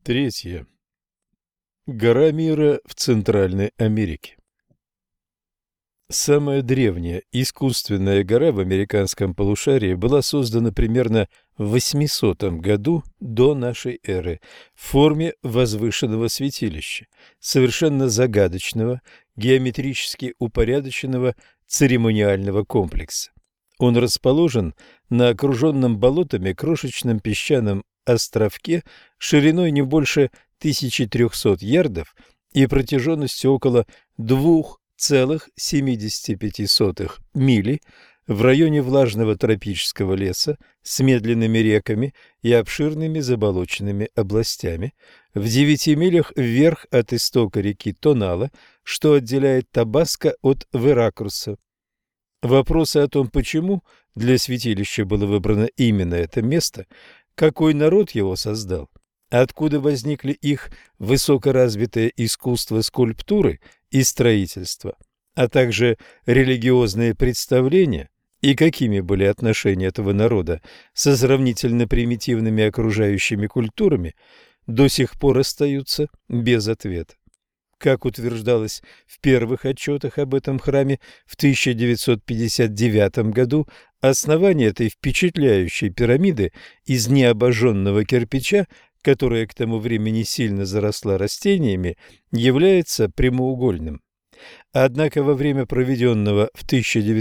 Третье. Гора мира в Центральной Америке. Самая древняя искусственная гора в американском полушарии была создана примерно в 800 году до нашей эры в форме возвышенного святилища, совершенно загадочного, геометрически упорядоченного церемониального комплекса. Он расположен на окруженном болотами крошечном песчаном островке шириной не больше 1300 ярдов и протяженностью около 2,75 мили в районе влажного тропического леса с медленными реками и обширными заболоченными областями, в 9 милях вверх от истока реки Тонала, что отделяет Табаско от Веракруса. Вопросы о том, почему для святилища было выбрано именно это место, какой народ его создал, откуда возникли их высокоразвитое искусство скульптуры и строительства, а также религиозные представления и какими были отношения этого народа со сравнительно примитивными окружающими культурами, до сих пор остаются без ответа. Как утверждалось в первых отчетах об этом храме в 1959 году, основание этой впечатляющей пирамиды из необожженного кирпича, которая к тому времени сильно заросла растениями, является прямоугольным. Однако во время проведенного в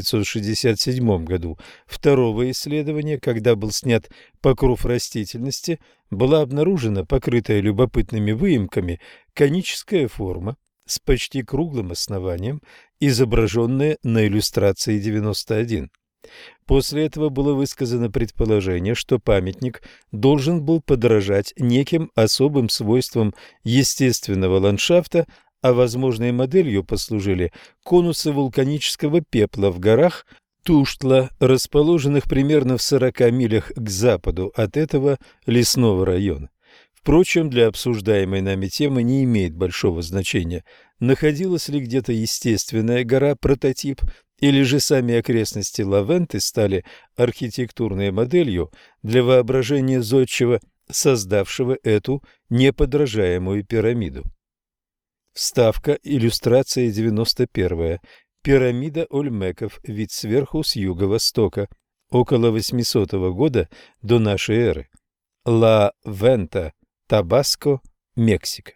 1967 году второго исследования, когда был снят покров растительности, была обнаружена покрытая любопытными выемками коническая форма с почти круглым основанием, изображенная на иллюстрации 91. После этого было высказано предположение, что памятник должен был подражать неким особым свойствам естественного ландшафта, а возможной моделью послужили конусы вулканического пепла в горах Туштла, расположенных примерно в 40 милях к западу от этого лесного района. Впрочем, для обсуждаемой нами темы не имеет большого значения, находилась ли где-то естественная гора-прототип, или же сами окрестности Ла-Венты стали архитектурной моделью для воображения зодчего, создавшего эту неподражаемую пирамиду. Вставка, иллюстрация 91. Пирамида Ольмеков, вид сверху с юго-востока, около 800 года до нашей эры. Ла-Вента, Табаско, Мексика.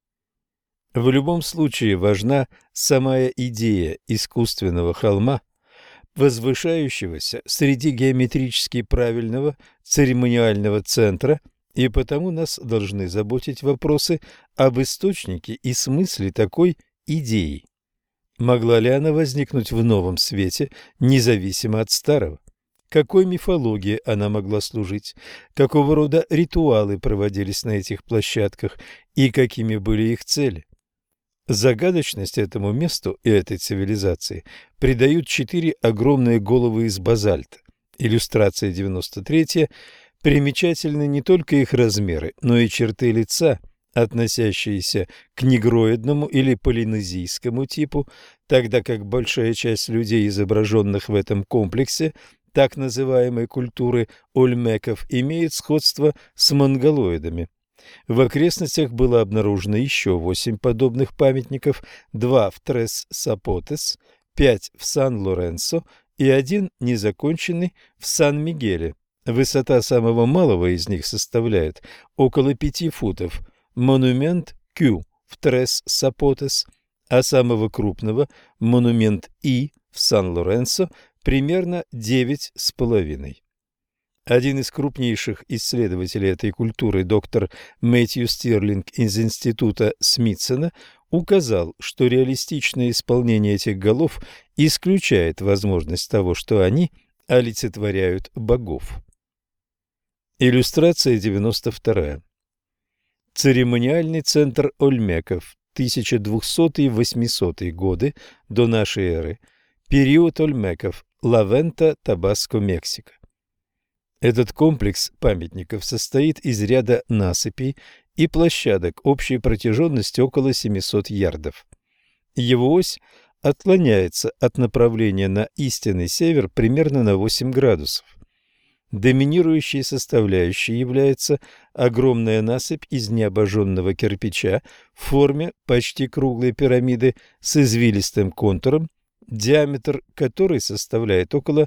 В любом случае важна самая идея искусственного холма, возвышающегося среди геометрически правильного церемониального центра, и потому нас должны заботить вопросы об источнике и смысле такой идеи. Могла ли она возникнуть в новом свете, независимо от старого? Какой мифологии она могла служить? Какого рода ритуалы проводились на этих площадках и какими были их цели? Загадочность этому месту и этой цивилизации придают 4 огромные головы из базальта. Иллюстрация 93. Примечательны не только их размеры, но и черты лица, относящиеся к негроидному или полинезийскому типу, тогда как большая часть людей, изображенных в этом комплексе так называемой культуры ольмеков, имеет сходство с монголоидами. В окрестностях было обнаружено еще 8 подобных памятников, 2 в Трес-Сапотес, 5 в Сан-Лоренсо и 1 незаконченный в Сан-Мигеле. Высота самого малого из них составляет около 5 футов, монумент Q в Трес-Сапотес, а самого крупного, монумент И в Сан-Лоренсо, примерно 9,5. Один из крупнейших исследователей этой культуры, доктор Мэтью Стирлинг из Института Смитсона, указал, что реалистичное исполнение этих голов исключает возможность того, что они олицетворяют богов. Иллюстрация 92. Церемониальный центр Ольмеков, 1200-800 годы до нашей эры, период Ольмеков, Ла-Вента, Табаско, Мексика. Этот комплекс памятников состоит из ряда насыпей и площадок общей протяженностью около 700 ярдов. Его ось отклоняется от направления на истинный север примерно на 8 градусов. Доминирующей составляющей является огромная насыпь из необожженного кирпича в форме почти круглой пирамиды с извилистым контуром, диаметр которой составляет около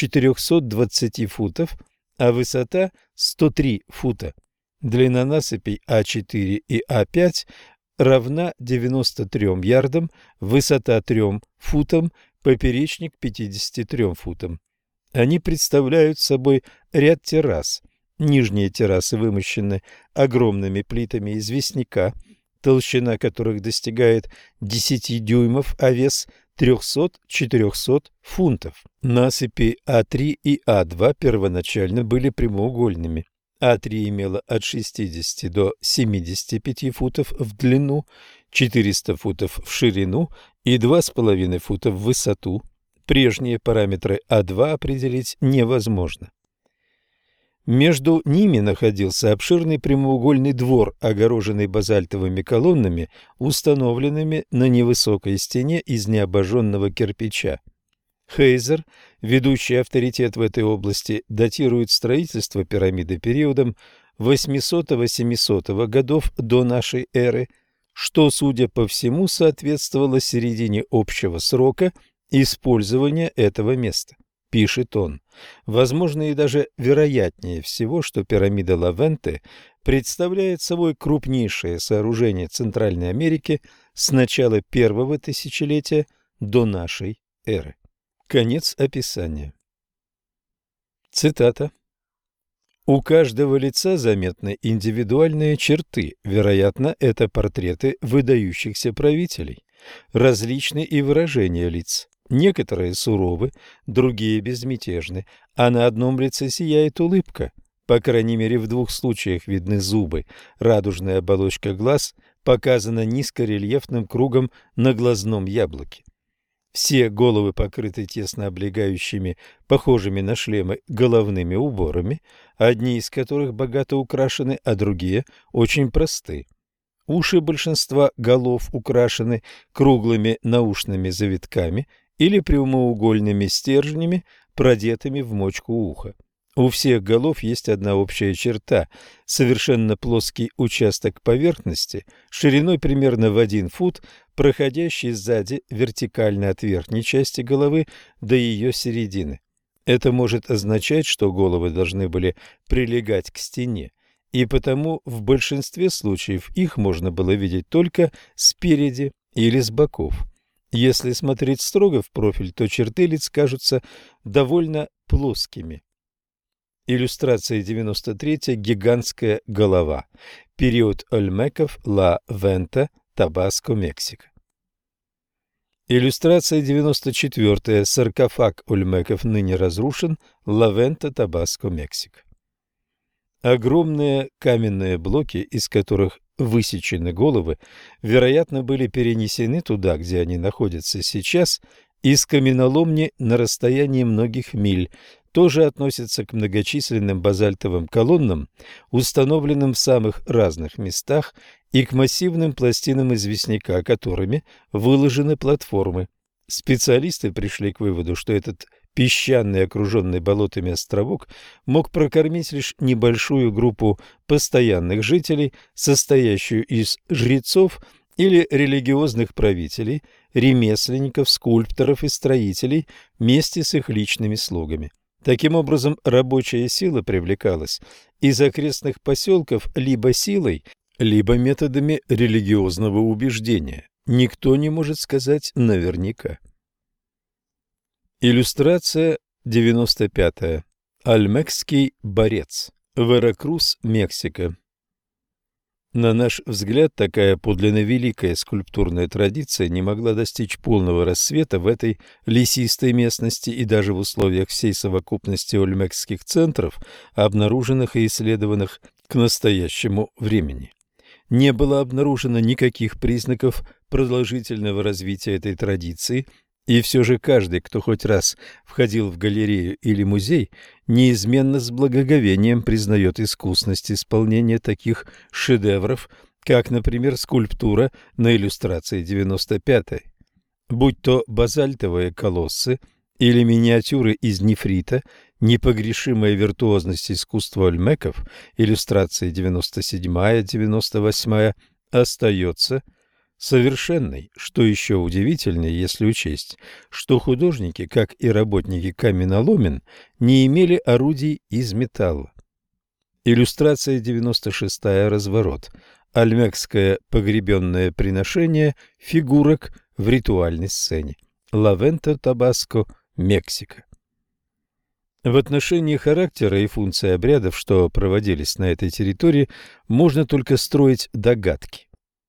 420 футов, а высота 103 фута. Длина насыпей А4 и А5 равна 93 ярдам, высота 3 футам, поперечник 53 футам. Они представляют собой ряд террас. Нижние террасы вымощены огромными плитами известняка, толщина которых достигает 10 дюймов, а вес 300-400 фунтов. Насыпи А3 и А2 первоначально были прямоугольными. А3 имела от 60 до 75 футов в длину, 400 футов в ширину и 2,5 фута в высоту. Прежние параметры А2 определить невозможно. Между ними находился обширный прямоугольный двор, огороженный базальтовыми колоннами, установленными на невысокой стене из необожженного кирпича. Хейзер, ведущий авторитет в этой области, датирует строительство пирамиды периодом 800-700 годов до нашей эры, что, судя по всему, соответствовало середине общего срока использования этого места, пишет он. Возможно и даже вероятнее всего, что пирамида Ла-Венте представляет собой крупнейшее сооружение Центральной Америки с начала первого тысячелетия до нашей эры. Конец описания. Цитата. У каждого лица заметны индивидуальные черты, вероятно, это портреты выдающихся правителей. Различны и выражения лиц. Некоторые суровы, другие безмятежны, а на одном лице сияет улыбка. По крайней мере, в двух случаях видны зубы. Радужная оболочка глаз показана низкорельефным кругом на глазном яблоке. Все головы покрыты тесно облегающими, похожими на шлемы, головными уборами, одни из которых богато украшены, а другие очень просты. Уши большинства голов украшены круглыми наушными завитками или прямоугольными стержнями, продетыми в мочку уха. У всех голов есть одна общая черта – совершенно плоский участок поверхности, шириной примерно в 1 фут, проходящий сзади вертикально от верхней части головы до ее середины. Это может означать, что головы должны были прилегать к стене, и потому в большинстве случаев их можно было видеть только спереди или с боков. Если смотреть строго в профиль, то черты лиц кажутся довольно плоскими. Иллюстрация 93. Гигантская голова. Период Ольмеков, Ла-Венте, Табаско, Мексика. Иллюстрация 94. Саркофаг Ольмеков ныне разрушен, Ла-Венте, Табаско, Мексика. Огромные каменные блоки, из которых высечены головы, вероятно, были перенесены туда, где они находятся сейчас, из каменоломни на расстоянии многих миль, тоже относятся к многочисленным базальтовым колоннам, установленным в самых разных местах, и к массивным пластинам известняка, которыми выложены платформы. Специалисты пришли к выводу, что этот песчаный, окруженный болотами островок мог прокормить лишь небольшую группу постоянных жителей, состоящую из жрецов или религиозных правителей, ремесленников, скульпторов и строителей вместе с их личными слугами. Таким образом, рабочая сила привлекалась из окрестных поселков либо силой, либо методами религиозного убеждения. Никто не может сказать наверняка. Иллюстрация 95. Ольмекский борец. Веракрус, Мексика. На наш взгляд, такая подлинно великая скульптурная традиция не могла достичь полного расцвета в этой лесистой местности и даже в условиях всей совокупности ольмекских центров, обнаруженных и исследованных к настоящему времени. Не было обнаружено никаких признаков продолжительного развития этой традиции, и все же каждый, кто хоть раз входил в галерею или музей, неизменно с благоговением признает искусность исполнения таких шедевров, как, например, скульптура на иллюстрации 95. Будь то базальтовые колоссы или миниатюры из нефрита, Непогрешимая виртуозность искусства Ольмеков, иллюстрации 97-98, остается совершенной, что еще удивительнее, если учесть, что художники, как и работники каменоломен, не имели орудий из металла. Иллюстрация 96, разворот. Ольмекское погребенное приношение фигурок в ритуальной сцене. Ла-Вента, Табаско, Мексика. В отношении характера и функции обрядов, что проводились на этой территории, можно только строить догадки.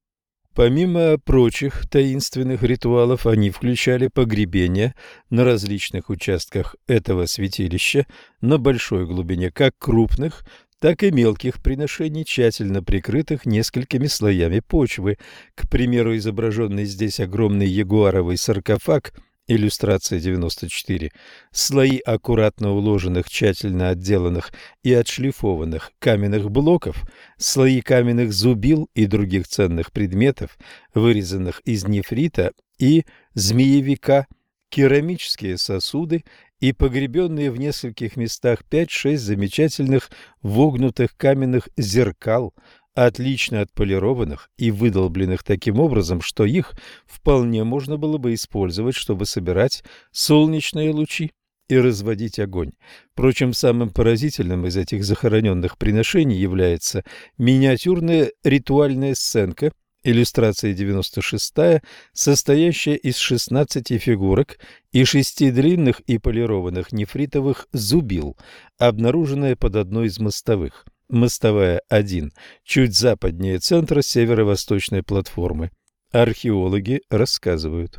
Помимо прочих таинственных ритуалов, они включали погребения на различных участках этого святилища на большой глубине, как крупных, так и мелких приношений, тщательно прикрытых несколькими слоями почвы. К примеру, изображенный здесь огромный ягуаровый саркофаг, иллюстрация 94, слои аккуратно уложенных, тщательно отделанных и отшлифованных каменных блоков, слои каменных зубил и других ценных предметов, вырезанных из нефрита и змеевика, керамические сосуды и погребенные в нескольких местах 5-6 замечательных вогнутых каменных зеркал, отлично отполированных и выдолбленных таким образом, что их вполне можно было бы использовать, чтобы собирать солнечные лучи и разводить огонь. Впрочем, самым поразительным из этих захороненных приношений является миниатюрная ритуальная сценка, иллюстрация 96, состоящая из 16 фигурок и 6 длинных и полированных нефритовых зубил, обнаруженная под одной из мостовых. Мостовая 1, чуть западнее центра северо-восточной платформы. Археологи рассказывают.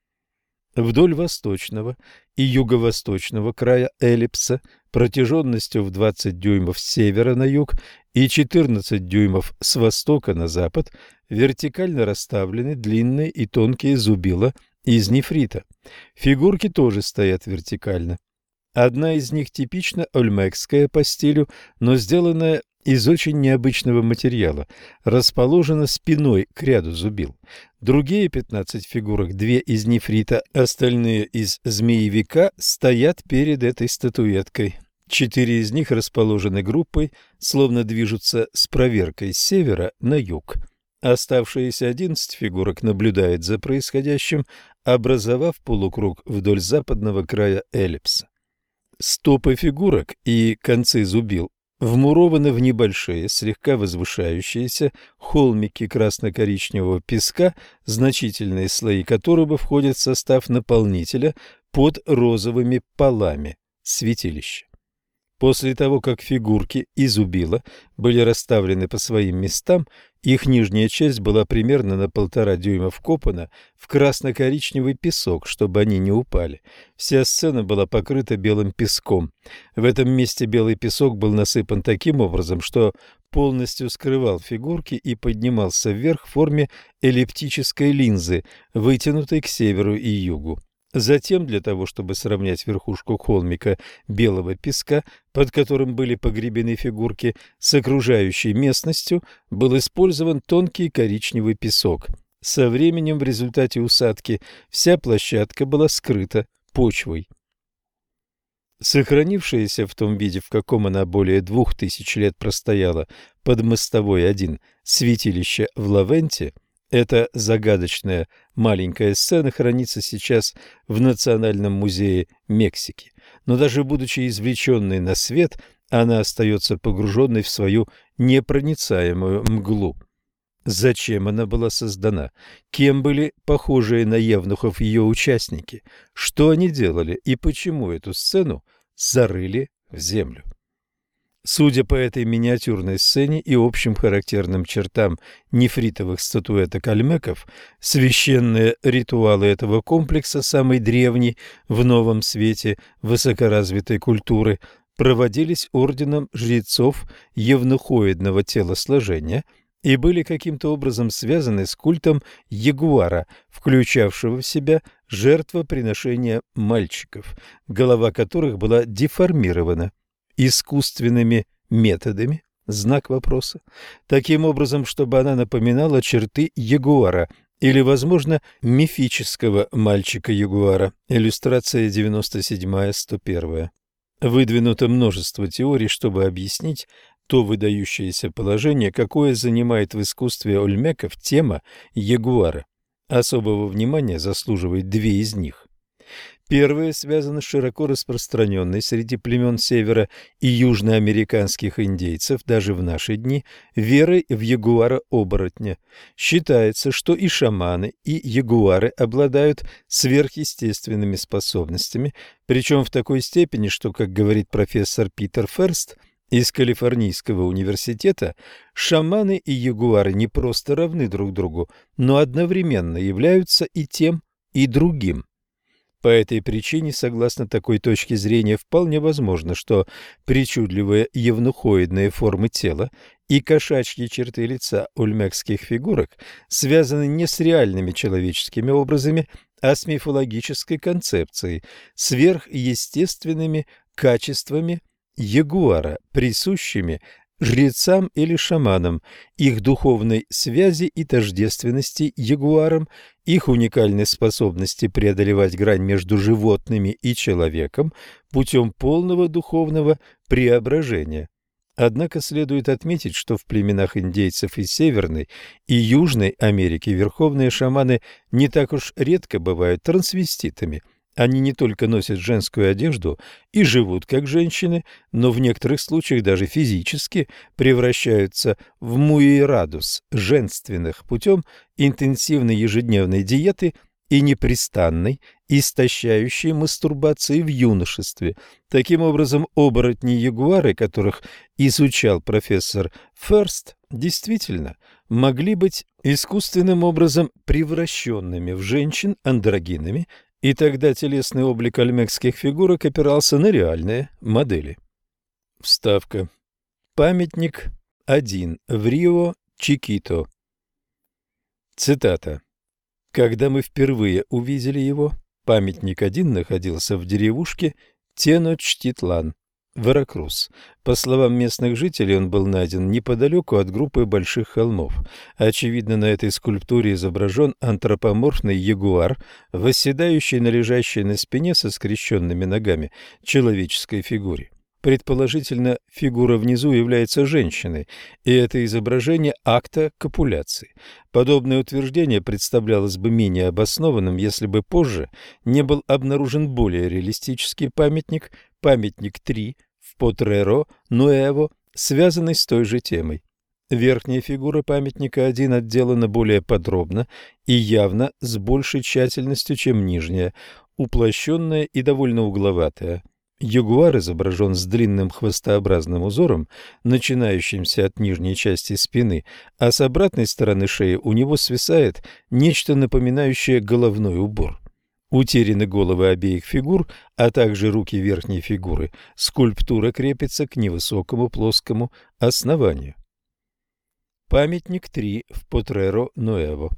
Вдоль восточного и юго-восточного края эллипса протяженностью в 20 дюймов с севера на юг и 14 дюймов с востока на запад вертикально расставлены длинные и тонкие зубила из нефрита. Фигурки тоже стоят вертикально. Одна из них типично ольмекская по стилю, но сделанная из очень необычного материала, расположена спиной к ряду зубил. Другие 15 фигурок, 2 из нефрита, остальные из змеевика, стоят перед этой статуэткой. 4 из них расположены группой, словно движутся с проверкой с севера на юг. Оставшиеся 11 фигурок наблюдают за происходящим, образовав полукруг вдоль западного края эллипса. Стопы фигурок и концы зубил вмурованы в небольшие, слегка возвышающиеся холмики красно-коричневого песка, значительные слои которого входят в состав наполнителя под розовыми полами святилища. После того, как фигурки и зубила были расставлены по своим местам, их нижняя часть была примерно на 1,5 дюйма вкопана в красно-коричневый песок, чтобы они не упали. Вся сцена была покрыта белым песком. В этом месте белый песок был насыпан таким образом, что полностью скрывал фигурки и поднимался вверх в форме эллиптической линзы, вытянутой к северу и югу. Затем, для того, чтобы сравнять верхушку холмика белого песка, под которым были погребены фигурки, с окружающей местностью, был использован тонкий коричневый песок. Со временем в результате усадки вся площадка была скрыта почвой. Сохранившееся в том виде, в каком она более 2000 лет простояла под мостовой 1 святилище в Ла-Венте, эта загадочная маленькая сцена хранится сейчас в Национальном музее Мексики. Но даже будучи извлеченной на свет, она остается погруженной в свою непроницаемую мглу. Зачем она была создана? Кем были похожие на евнухов ее участники? Что они делали и почему эту сцену зарыли в землю? Судя по этой миниатюрной сцене и общим характерным чертам нефритовых статуэток ольмеков, священные ритуалы этого комплекса, самой древней в Новом Свете высокоразвитой культуры, проводились орденом жрецов евнухоидного телосложения и были каким-то образом связаны с культом ягуара, включавшего в себя жертвоприношения мальчиков, голова которых была деформирована искусственными методами, знак вопроса, таким образом, чтобы она напоминала черты ягуара или, возможно, мифического мальчика-ягуара. Иллюстрация 97-101. Выдвинуто множество теорий, чтобы объяснить то выдающееся положение, какое занимает в искусстве ольмеков тема ягуара. Особого внимания заслуживает две из них. Первое связано с широко распространенной среди племен севера и южноамериканских индейцев даже в наши дни верой в ягуара-оборотня. Считается, что и шаманы, и ягуары обладают сверхъестественными способностями, причем в такой степени, что, как говорит профессор Питер Ферст из Калифорнийского университета, шаманы и ягуары не просто равны друг другу, но одновременно являются и тем, и другим. По этой причине, согласно такой точке зрения, вполне возможно, что причудливые евнухоидные формы тела и кошачьи черты лица ольмекских фигурок связаны не с реальными человеческими образами, а с мифологической концепцией, сверхъестественными качествами ягуара, присущими жрецам или шаманам, их духовной связи и тождественности ягуарам, их уникальной способности преодолевать грань между животными и человеком путем полного духовного преображения. Однако следует отметить, что в племенах индейцев из Северной и Южной Америки верховные шаманы не так уж редко бывают трансвеститами. Они не только носят женскую одежду и живут как женщины, но в некоторых случаях даже физически превращаются в муирадус женственных путем интенсивной ежедневной диеты и непрестанной, истощающей мастурбации в юношестве. Таким образом, оборотни-ягуары, которых изучал профессор Ферст, действительно могли быть искусственным образом превращенными в женщин андрогинами, и тогда телесный облик ольмекских фигурок опирался на реальные модели. Вставка. Памятник 1 в Рио-Чикито. Цитата. Когда мы впервые увидели его, памятник 1 находился в деревушке Теночтитлан, Веракрус. По словам местных жителей, он был найден неподалеку от группы больших холмов. Очевидно, на этой скульптуре изображен антропоморфный ягуар, восседающий на лежащей на спине со скрещенными ногами человеческой фигуре. Предположительно, фигура внизу является женщиной, и это изображение акта копуляции. Подобное утверждение представлялось бы менее обоснованным, если бы позже не был обнаружен более реалистический памятник, памятник 3 в Потреро-Нуэво, связанный с той же темой. Верхняя фигура памятника 1 отделана более подробно и явно с большей тщательностью, чем нижняя, уплощенная и довольно угловатая. Ягуар изображен с длинным хвостообразным узором, начинающимся от нижней части спины, а с обратной стороны шеи у него свисает нечто напоминающее головной убор. Утеряны головы обеих фигур, а также руки верхней фигуры. Скульптура крепится к невысокому плоскому основанию. Памятник 3 в Потреро-Нуэво.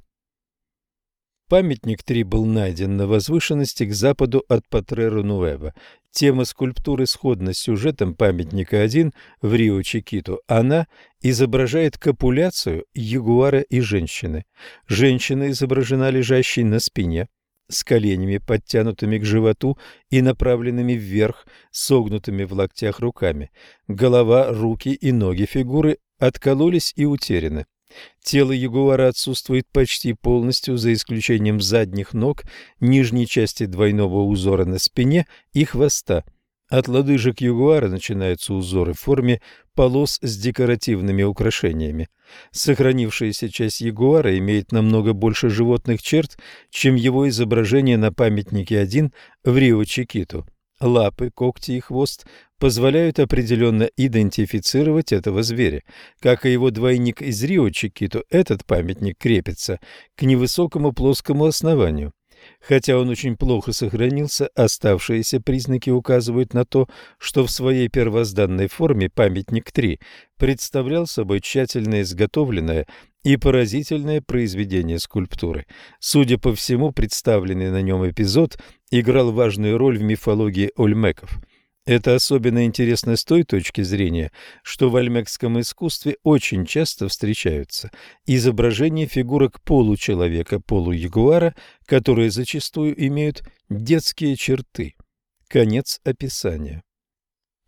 Памятник 3 был найден на возвышенности к западу от Потреро-Нуэво. Тема скульптуры сходна с сюжетом памятника 1 в Рио-Чикито. Она изображает копуляцию ягуара и женщины. Женщина изображена лежащей на спине, с коленями, подтянутыми к животу и направленными вверх, согнутыми в локтях руками. Голова, руки и ноги фигуры откололись и утеряны. Тело ягуара отсутствует почти полностью, за исключением задних ног, нижней части двойного узора на спине и хвоста. От лодыжек ягуара начинаются узоры в форме полос с декоративными украшениями. Сохранившаяся часть ягуара имеет намного больше животных черт, чем его изображение на памятнике 1 в Рио-Чикито. Лапы, когти и хвост позволяют определенно идентифицировать этого зверя. Как и его двойник из Рио-Чикито, этот памятник крепится к невысокому плоскому основанию. Хотя он очень плохо сохранился, оставшиеся признаки указывают на то, что в своей первозданной форме памятник 3 представлял собой тщательно изготовленное и поразительное произведение скульптуры. Судя по всему, представленный на нем эпизод играл важную роль в мифологии ольмеков. Это особенно интересно с той точки зрения, что в ольмекском искусстве очень часто встречаются изображения фигурок получеловека, полуягуара, которые зачастую имеют детские черты. Конец описания.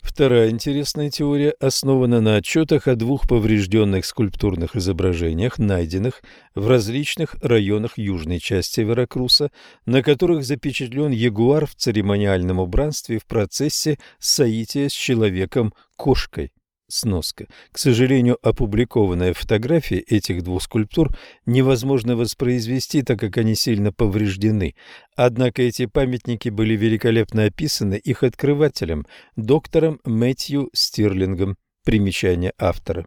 Вторая интересная теория основана на отчетах о двух поврежденных скульптурных изображениях, найденных в различных районах южной части Веракруса, на которых запечатлен ягуар в церемониальном убранстве в процессе соития с человеком-кошкой. Сноска. К сожалению, опубликованные фотографии этих двух скульптур невозможно воспроизвести, так как они сильно повреждены. Однако эти памятники были великолепно описаны их открывателем, доктором Мэтью Стирлингом. Примечание автора.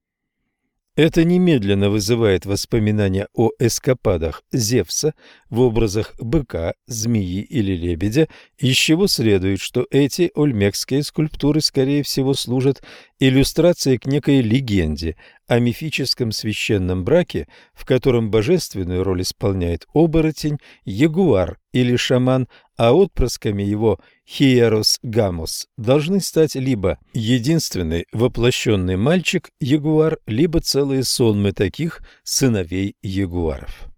Это немедленно вызывает воспоминания о эскападах Зевса в образах быка, змеи или лебедя, из чего следует, что эти ольмекские скульптуры, скорее всего, служат иллюстрацией к некой легенде о мифическом священном браке, в котором божественную роль исполняет оборотень, ягуар или шаман, а отпрысками его Хиерос Гамос должны стать либо единственный воплощенный мальчик-ягуар, либо целые сонмы таких сыновей ягуаров.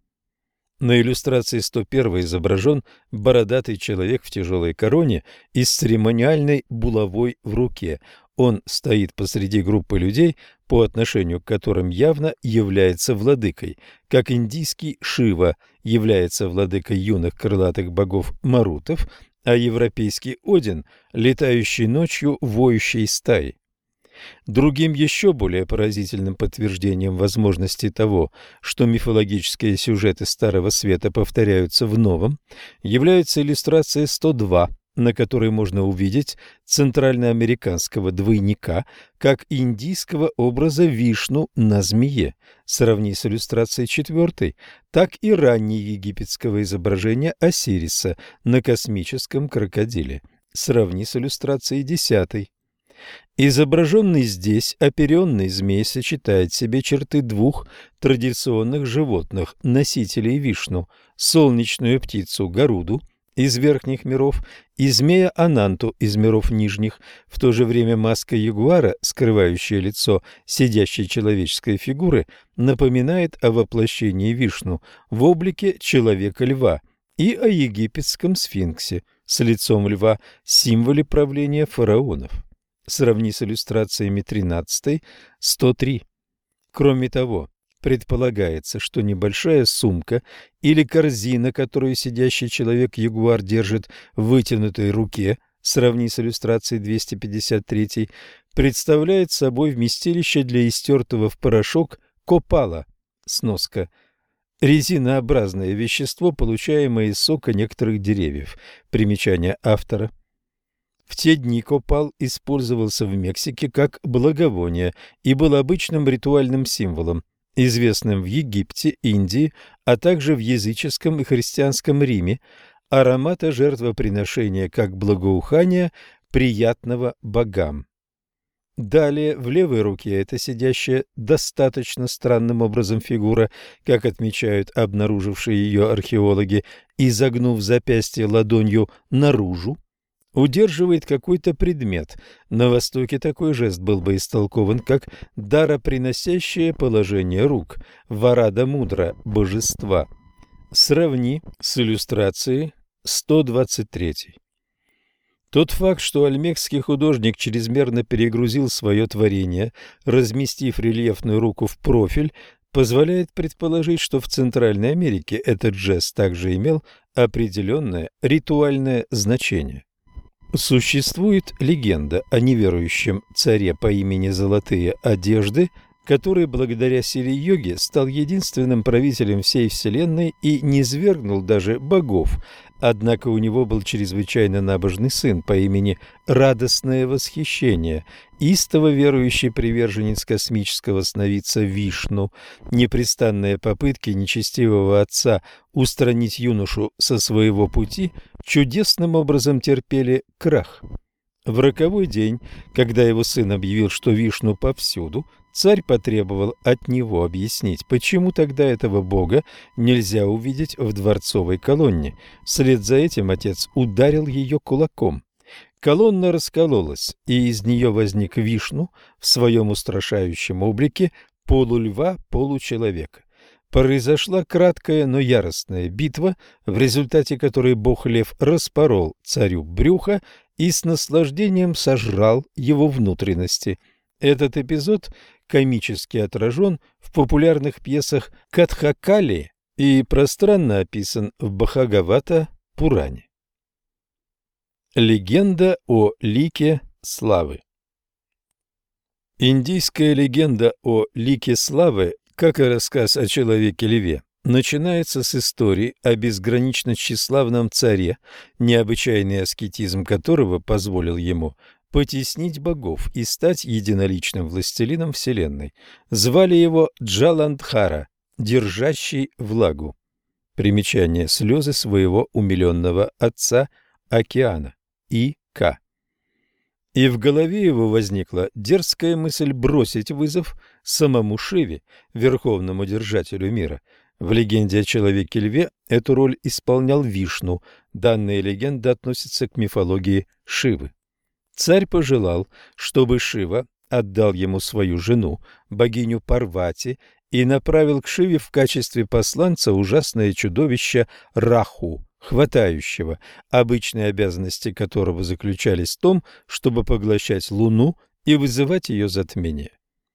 На иллюстрации 101 изображен бородатый человек в тяжелой короне и с церемониальной булавой в руке. Он стоит посреди группы людей, по отношению к которым явно является владыкой, как индийский Шива является владыкой юных крылатых богов марутов, а европейский Один – летающий ночью воющей стаи. Другим еще более поразительным подтверждением возможности того, что мифологические сюжеты Старого Света повторяются в Новом, является иллюстрация 102, на которой можно увидеть центральноамериканского двойника, как индийского образа Вишну на змее. Сравни с иллюстрацией 4, так и раннеегипетского изображения Осириса на космическом крокодиле. Сравни с иллюстрацией 10. Изображенный здесь оперенный змей сочетает в себе черты двух традиционных животных, носителей Вишну, солнечную птицу Гаруду из верхних миров и змея Ананту из миров нижних. В то же время маска ягуара, скрывающая лицо сидящей человеческой фигуры, напоминает о воплощении Вишну в облике человека-льва и о египетском сфинксе с лицом льва, символе правления фараонов. Сравни с иллюстрациями 13, 103. Кроме того, предполагается, что небольшая сумка или корзина, которую сидящий человек-ягуар держит в вытянутой руке, сравни с иллюстрацией 253, представляет собой вместилище для истертого в порошок копала. Сноска. Резинообразное вещество, получаемое из сока некоторых деревьев. Примечание автора. В те дни копал использовался в Мексике как благовоние и был обычным ритуальным символом, известным в Египте, Индии, а также в языческом и христианском Риме, аромата жертвоприношения как благоухания, приятного богам. Далее, в левой руке эта сидящая достаточно странным образом фигура, как отмечают обнаружившие ее археологи, изогнув запястье ладонью наружу, удерживает какой-то предмет. На Востоке такой жест был бы истолкован как дароприносящее положение рук, варада мудра, божества. Сравни с иллюстрацией 123. Тот факт, что ольмекский художник чрезмерно перегрузил свое творение, разместив рельефную руку в профиль, позволяет предположить, что в Центральной Америке этот жест также имел определенное ритуальное значение. Существует легенда о неверующем царе по имени Золотые Одежды, который благодаря силе йоги стал единственным правителем всей вселенной и низвергнул даже богов. Однако у него был чрезвычайно набожный сын по имени Радостное Восхищение, истово верующий приверженец космического сновидца Вишну. Непрестанные попытки нечестивого отца устранить юношу со своего пути чудесным образом терпели крах. В роковой день, когда его сын объявил, что Вишну повсюду, царь потребовал от него объяснить, почему тогда этого бога нельзя увидеть в дворцовой колонне. Вслед за этим отец ударил ее кулаком. Колонна раскололась, и из нее возник Вишну в своем устрашающем облике полульва, получеловека. Произошла краткая, но яростная битва, в результате которой бог-лев распорол царю брюхо и с наслаждением сожрал его внутренности. Этот эпизод комически отражен в популярных пьесах Катхакали и пространно описан в Бхагавата-Пуране. Легенда о лике славы. Индийская легенда о лике славы, как и рассказ о человеке-льве, начинается с истории о безгранично тщеславном царе, необычайный аскетизм которого позволил ему потеснить богов и стать единоличным властелином вселенной. Звали его Джаландхара, держащий влагу. Примечание: слезы своего умиленного отца океана, И.К. И в голове его возникла дерзкая мысль бросить вызов самому Шиве, верховному держателю мира. В легенде о человеке-льве эту роль исполнял Вишну. Данная легенда относится к мифологии Шивы. Царь пожелал, чтобы Шива отдал ему свою жену, богиню Парвати, и направил к Шиве в качестве посланца ужасное чудовище Раху, хватающего, обычные обязанности которого заключались в том, чтобы поглощать луну и вызывать ее затмение.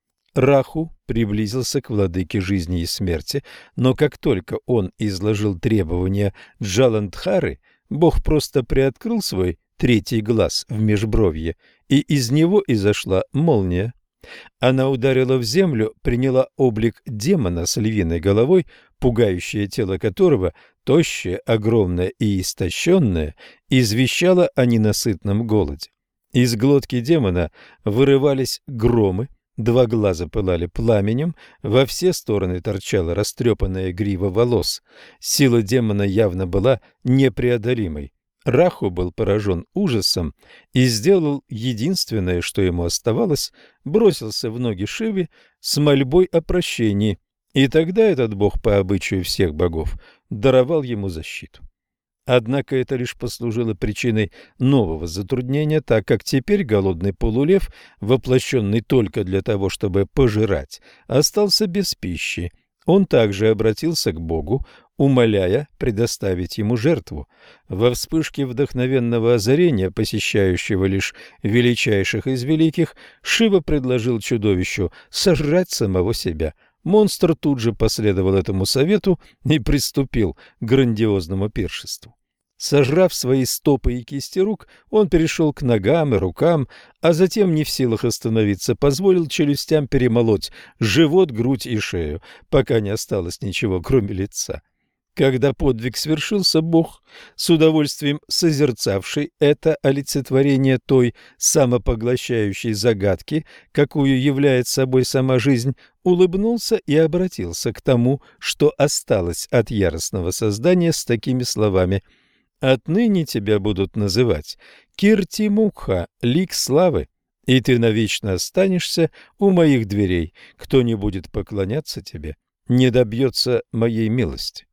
Раху приблизился к владыке жизни и смерти, но как только он изложил требования Джаландхары, бог просто приоткрыл свой третий глаз в межбровье, и из него изошла молния. Она ударила в землю, приняла облик демона с львиной головой, пугающее тело которого, тощее, огромное и истощенное, извещало о ненасытном голоде. Из глотки демона вырывались громы, два глаза пылали пламенем, во все стороны торчала растрепанная грива волос. Сила демона явно была непреодолимой. Раху был поражен ужасом и сделал единственное, что ему оставалось, бросился в ноги Шиве с мольбой о прощении, и тогда этот бог, по обычаю всех богов, даровал ему защиту. Однако это лишь послужило причиной нового затруднения, так как теперь голодный полулев, воплощенный только для того, чтобы пожирать, остался без пищи. Он также обратился к Богу, умоляя предоставить ему жертву. Во вспышке вдохновенного озарения, посещающего лишь величайших из великих, Шива предложил чудовищу сожрать самого себя. Монстр тут же последовал этому совету и приступил к грандиозному пиршеству. Сожрав свои стопы и кисти рук, он перешел к ногам и рукам, а затем, не в силах остановиться, позволил челюстям перемолоть живот, грудь и шею, пока не осталось ничего, кроме лица. Когда подвиг свершился, Бог, с удовольствием созерцавший это олицетворение той самопоглощающей загадки, какую является собой сама жизнь, улыбнулся и обратился к тому, что осталось от яростного создания, с такими словами: «Отныне тебя будут называть Кирти-Мукха, лик славы, и ты навечно останешься у моих дверей. Кто не будет поклоняться тебе, не добьется моей милости».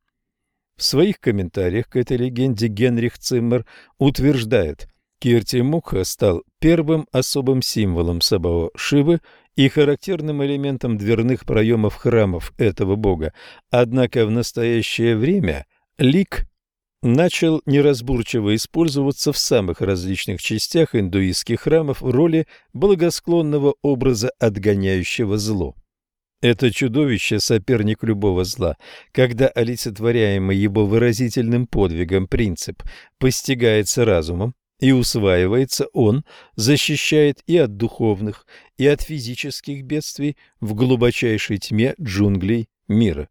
В своих комментариях к этой легенде Генрих Циммер утверждает: Кирти-Мукха стал первым особым символом Сабао Шивы и характерным элементом дверных проемов храмов этого бога. Однако в настоящее время лик начал неразборчиво использоваться в самых различных частях индуистских храмов в роли благосклонного образа, отгоняющего зло. Это чудовище – соперник любого зла. Когда олицетворяемый его выразительным подвигом принцип постигается разумом и усваивается, он защищает и от духовных, и от физических бедствий в глубочайшей тьме джунглей мира.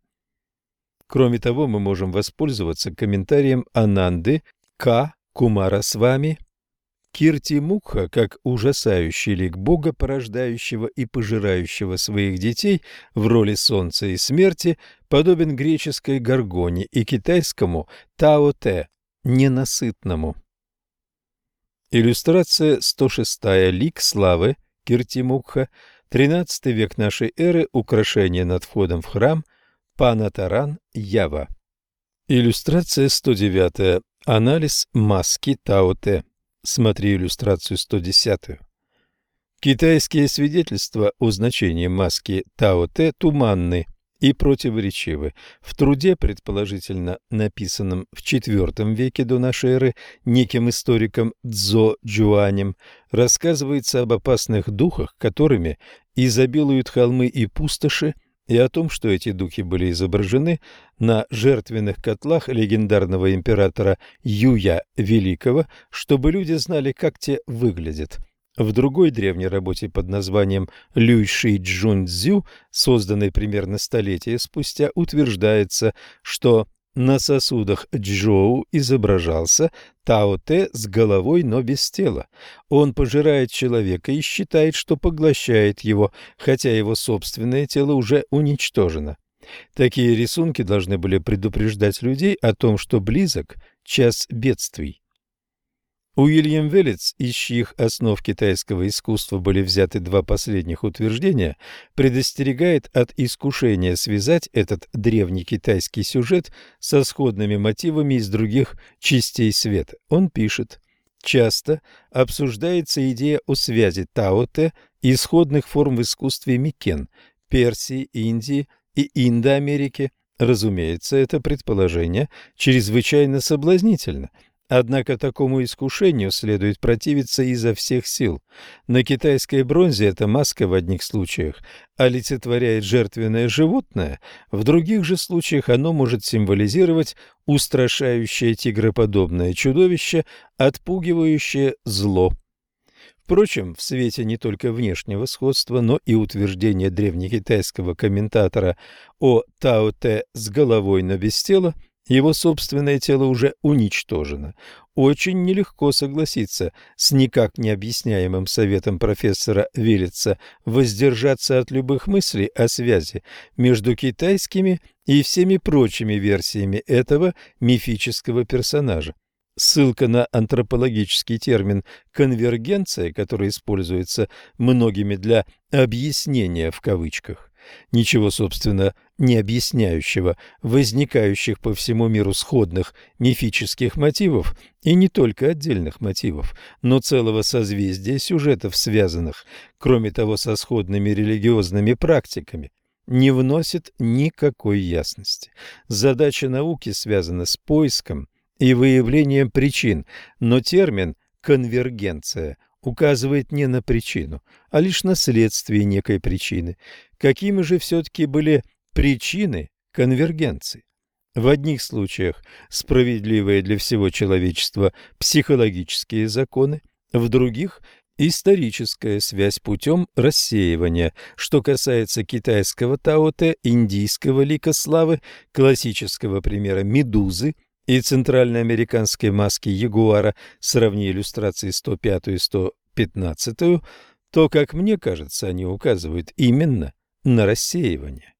Кроме того, мы можем воспользоваться комментарием Ананды К. Кумарасвами. Кирти-Мукха, как ужасающий лик Бога, порождающего и пожирающего своих детей в роли солнца и смерти, подобен греческой Горгоне и китайскому Тао-Те, ненасытному. Иллюстрация 106. Лик славы Кирти-Мукха, 13 век нашей эры, украшение над входом в храм, Панатаран, Ява. Иллюстрация 109. Анализ маски Тао-Те. Смотри иллюстрацию 110. Китайские свидетельства о значении маски Тао-Те туманны и противоречивы. В труде, предположительно написанном в IV веке до нашей эры неким историком Цзо Джуанем, рассказывается об опасных духах, которыми изобилуют холмы и пустоши, и о том, что эти духи были изображены на жертвенных котлах легендарного императора Юя Великого, чтобы люди знали, как те выглядят. В другой древней работе под названием «Лю Ши Чжун Цзю», созданной примерно столетие спустя, утверждается, что на сосудах Чжоу изображался Тао-Те с головой, но без тела. Он пожирает человека и считает, что поглощает его, хотя его собственное тело уже уничтожено. Такие рисунки должны были предупреждать людей о том, что близок час бедствий. Уильям Веллиц, из чьих основ китайского искусства были взяты два последних утверждения, предостерегает от искушения связать этот древний китайский сюжет со сходными мотивами из других частей света. Он пишет: «Часто обсуждается идея о связи Тао-Те и исходных форм в искусстве Микен, Персии, Индии и Индоамерики. Разумеется, это предположение чрезвычайно соблазнительно». Однако такому искушению следует противиться изо всех сил. На китайской бронзе эта маска в одних случаях олицетворяет жертвенное животное, в других же случаях оно может символизировать устрашающее тигроподобное чудовище, отпугивающее зло. Впрочем, в свете не только внешнего сходства, но и утверждения древнекитайского комментатора о Тао-Те с головой, но без тела, его собственное тело уже уничтожено. Очень нелегко согласиться с никак не объясняемым советом профессора Веллица воздержаться от любых мыслей о связи между китайскими и всеми прочими версиями этого мифического персонажа. Ссылка на антропологический термин «конвергенция», который используется многими для «объяснения» в кавычках. Ничего, собственно, не объясняющего возникающих по всему миру сходных мифических мотивов, и не только отдельных мотивов, но целого созвездия сюжетов, связанных, кроме того, со сходными религиозными практиками, не вносит никакой ясности. Задача науки связана с поиском и выявлением причин, но термин «конвергенция» указывает не на причину, а лишь на следствие некой причины. Какими же все-таки были причины конвергенции? В одних случаях справедливые для всего человечества психологические законы, в других – историческая связь путем рассеивания. Что касается китайского Тао-Те, индийского лика славы, классического примера медузы и центральноамериканской маски ягуара, сравни иллюстрации 105 и 115, то, как мне кажется, они указывают именно на рассеивание.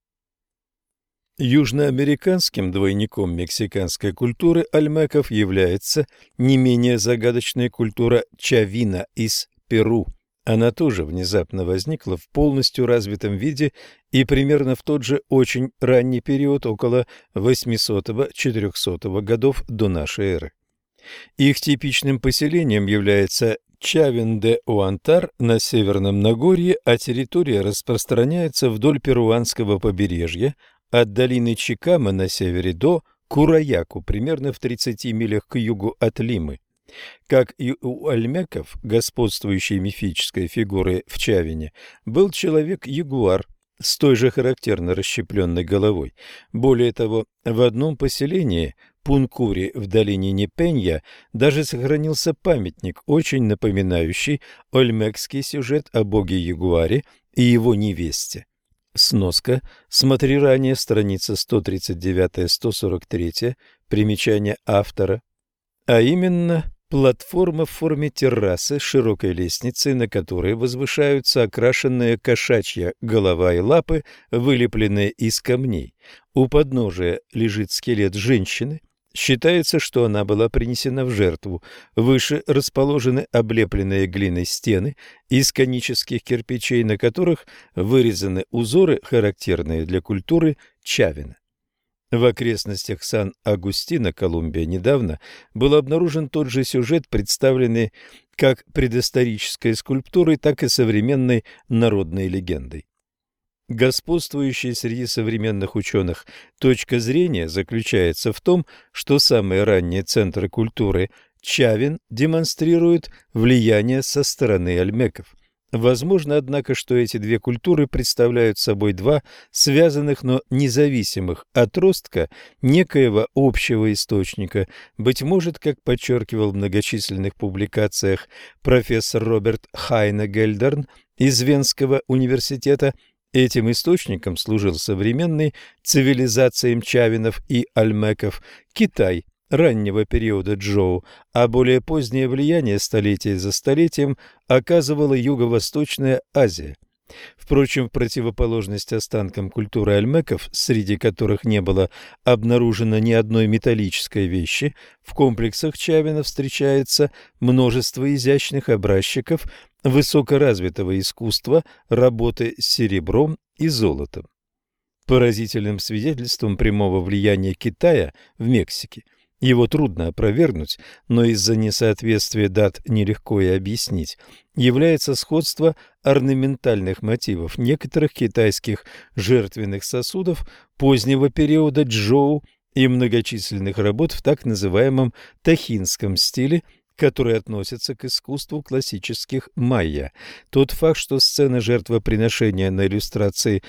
Южноамериканским двойником мексиканской культуры ольмеков является не менее загадочная культура чавина из Перу. Она тоже внезапно возникла в полностью развитом виде и примерно в тот же очень ранний период, около 800-400 годов до нашей эры. Их типичным поселением является Чавин-де-Уантар на Северном Нагорье, а территория распространяется вдоль перуанского побережья, от долины Чикама на севере до Кураяку, примерно в 30 милях к югу от Лимы. Как и у ольмеков, господствующей мифической фигурой в Чавине был человек-ягуар с той же характерно расщепленной головой. Более того, в одном поселении Пункури в долине Непенья даже сохранился памятник, очень напоминающий ольмекский сюжет о боге-ягуаре и его невесте. Сноска. Смотри ранее, страница 139-143, примечание автора. А именно, платформа в форме террасы с широкой лестницей, на которой возвышаются окрашенная кошачья голова и лапы, вылепленные из камней. У подножия лежит скелет женщины. Считается, что она была принесена в жертву. Выше расположены облепленные глиной стены из конических кирпичей, на которых вырезаны узоры, характерные для культуры Чавина. В окрестностях Сан-Агустино, Колумбия, недавно был обнаружен тот же сюжет, представленный как предысторической скульптурой, так и современной народной легендой. Господствующая среди современных ученых точка зрения заключается в том, что самые ранние центры культуры Чавин демонстрируют влияние со стороны ольмеков. Возможно, однако, что эти две культуры представляют собой два связанных, но независимых отростка некоего общего источника. Быть может, как подчеркивал в многочисленных публикациях профессор Роберт Хайне Гельдерн из Венского университета, этим источником служил современный цивилизациям чавинов и ольмеков Китай раннего периода Чжоу, а более позднее влияние столетие за столетием оказывала Юго-Восточная Азия. Впрочем, в противоположность останкам культуры ольмеков, среди которых не было обнаружено ни одной металлической вещи, в комплексах чавина встречается множество изящных образчиков высокоразвитого искусства работы с серебром и золотом. Поразительным свидетельством прямого влияния Китая в Мексике его трудно опровергнуть, но из-за несоответствия дат нелегко и объяснить, является сходство орнаментальных мотивов некоторых китайских жертвенных сосудов позднего периода Чжоу и многочисленных работ в так называемом тахинском стиле, который относится к искусству классических майя. Тот факт, что сцена жертвоприношения на иллюстрации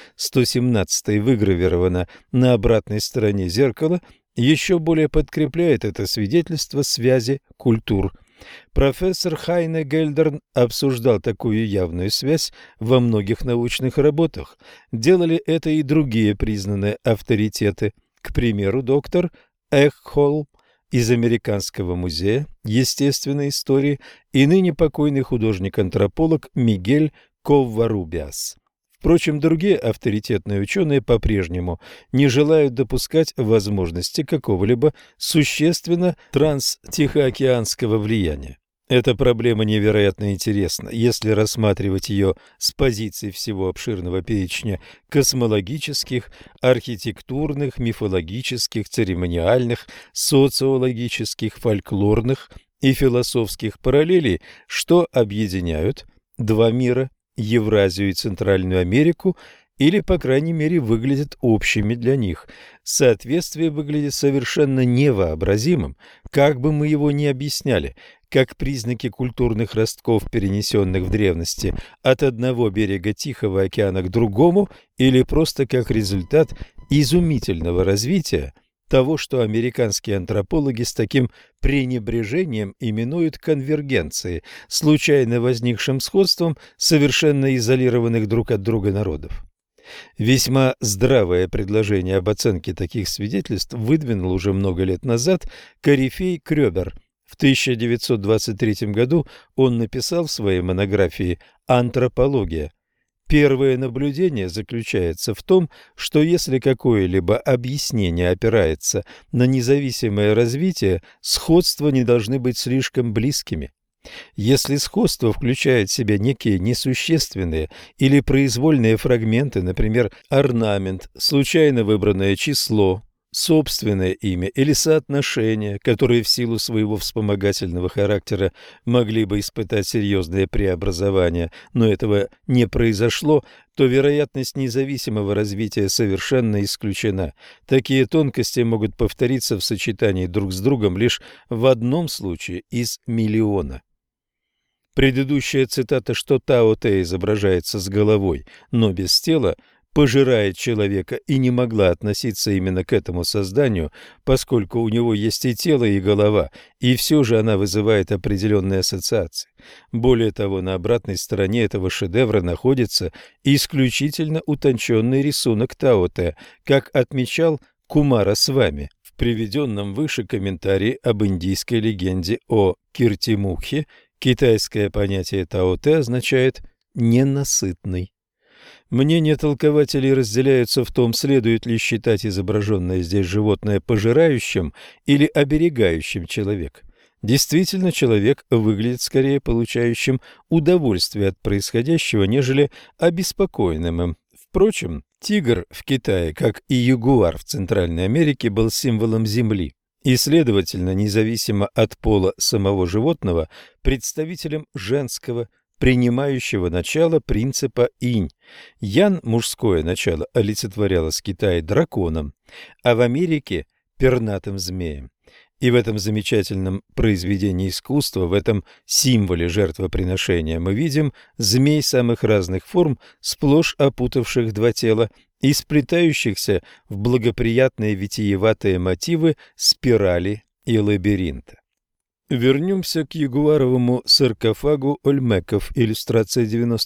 117 выгравирована на обратной стороне зеркала, еще более подкрепляет это свидетельство связи культур. Профессор Хайне Гельдерн обсуждал такую явную связь во многих научных работах. Делали это и другие признанные авторитеты. К примеру, доктор Экхолм из Американского музея естественной истории и ныне покойный художник-антрополог Мигель Ковварубиас. Впрочем, другие авторитетные ученые по-прежнему не желают допускать возможности какого-либо существенно транстихоокеанского влияния. Эта проблема невероятно интересна, если рассматривать ее с позиции всего обширного перечня космологических, архитектурных, мифологических, церемониальных, социологических, фольклорных и философских параллелей, что объединяют два мира – Евразию и Центральную Америку, или, по крайней мере, выглядят общими для них. Соответствие выглядит совершенно невообразимым, как бы мы его ни объясняли, как признаки культурных ростков, перенесенных в древности от одного берега Тихого океана к другому, или просто как результат изумительного развития того, что американские антропологи с таким пренебрежением именуют конвергенцией, случайно возникшим сходством совершенно изолированных друг от друга народов. Весьма здравое предложение об оценке таких свидетельств выдвинул уже много лет назад корифей Крёбер. В 1923 году он написал в своей монографии «Антропология». Первое наблюдение заключается в том, что если какое-либо объяснение опирается на независимое развитие, сходства не должны быть слишком близкими. Если сходство включает в себя некие несущественные или произвольные фрагменты, например, орнамент, случайно выбранное число, собственное имя или соотношение, которые в силу своего вспомогательного характера могли бы испытать серьезные преобразования, но этого не произошло, то вероятность независимого развития совершенно исключена. Такие тонкости могут повториться в сочетании друг с другом лишь в одном случае из миллиона. Предыдущая цитата, что Тао-Те изображается с головой, но без тела, пожирает человека, и не могла относиться именно к этому созданию, поскольку у него есть и тело, и голова, и все же она вызывает определенные ассоциации. Более того, на обратной стороне этого шедевра находится исключительно утонченный рисунок Тао-Те, как отмечал Кумарасвами в приведенном выше комментарии об индийской легенде о Киртимухе. Китайское понятие Тао-Те означает «ненасытный». Мнения толкователей разделяются в том, следует ли считать изображенное здесь животное пожирающим или оберегающим человека. Действительно, человек выглядит скорее получающим удовольствие от происходящего, нежели обеспокоенным им. Впрочем, тигр в Китае, как и ягуар в Центральной Америке, был символом земли и, следовательно, независимо от пола самого животного, представителем женского принимающего начало принципа инь. Ян, мужское начало, олицетворялось в Китае драконом, а в Америке – пернатым змеем. И в этом замечательном произведении искусства, в этом символе жертвоприношения мы видим змей самых разных форм, сплошь опутавших два тела и сплетающихся в благоприятные витиеватые мотивы спирали и лабиринта. Вернемся к ягуаровому саркофагу Ольмеков, иллюстрация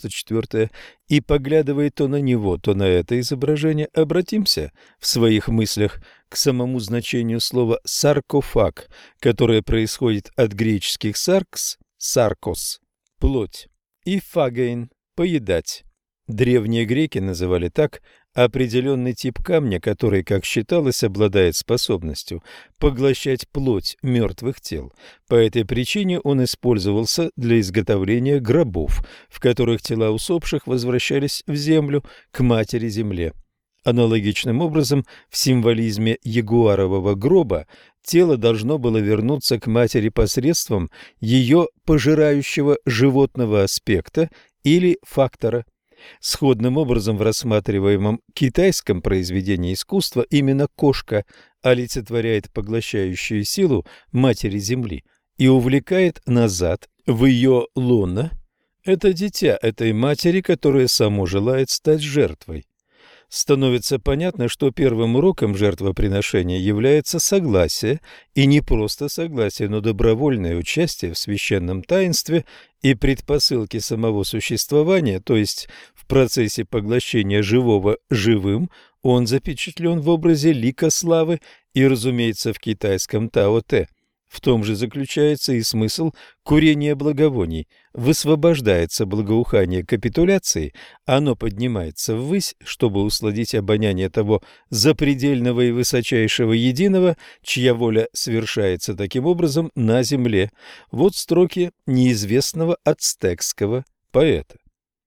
94, и, поглядывая то на него, то на это изображение, обратимся в своих мыслях к самому значению слова «саркофаг», которое происходит от греческих «саркс» – «саркос» – «плоть» и «фагейн» – «поедать». Древние греки называли так определенный тип камня, который, как считалось, обладает способностью поглощать плоть мертвых тел. По этой причине он использовался для изготовления гробов, в которых тела усопших возвращались в землю, к матери-земле. Аналогичным образом, в символизме ягуарового гроба тело должно было вернуться к матери посредством ее пожирающего животного аспекта или фактора. Сходным образом в рассматриваемом китайском произведении искусства именно кошка олицетворяет поглощающую силу матери Земли и увлекает назад в ее лоно это дитя этой матери, которое само желает стать жертвой. Становится понятно, что первым уроком жертвоприношения является согласие, и не просто согласие, но добровольное участие в священном таинстве и предпосылки самого существования, то есть в процессе поглощения живого живым, он запечатлен в образе лика славы и, разумеется, в китайском Тао-Тэ. В том же заключается и смысл курения благовоний. Высвобождается благоухание капитуляции, оно поднимается ввысь, чтобы усладить обоняние того запредельного и высочайшего единого, чья воля совершается таким образом на земле. Вот строки неизвестного ацтекского поэта.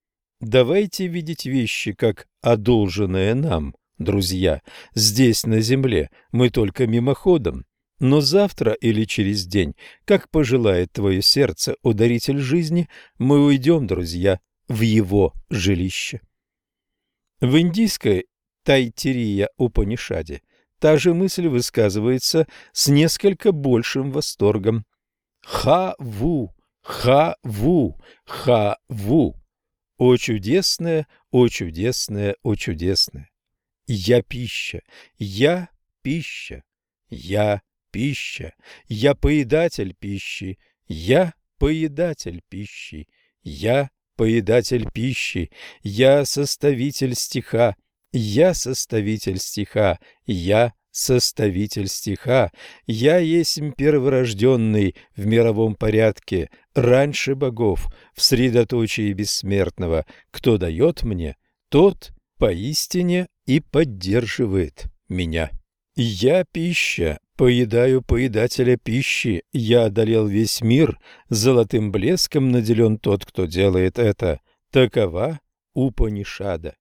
«Давайте видеть вещи, как одолженные нам, друзья, здесь на земле, мы только мимоходом. Но завтра или через день, как пожелает твое сердце, о даритель жизни, мы уйдем, друзья, в его жилище». В индийской Тайтирия Упанишаде та же мысль высказывается с несколько большим восторгом. «Ха-ву, ха-ву, ха-ву! О чудесное, о чудесное, о чудесное! Я пища, я пища, я пища, я поедатель пищи, я поедатель пищи, я поедатель пищи, я составитель стиха, я составитель стиха, я составитель стиха, я есмь перворожденный в мировом порядке, раньше богов, в средоточии бессмертного. Кто дает мне, тот поистине и поддерживает меня. Я пища, поедаю поедателя пищи, я одолел весь мир, золотым блеском наделен тот, кто делает это. Такова Упанишада.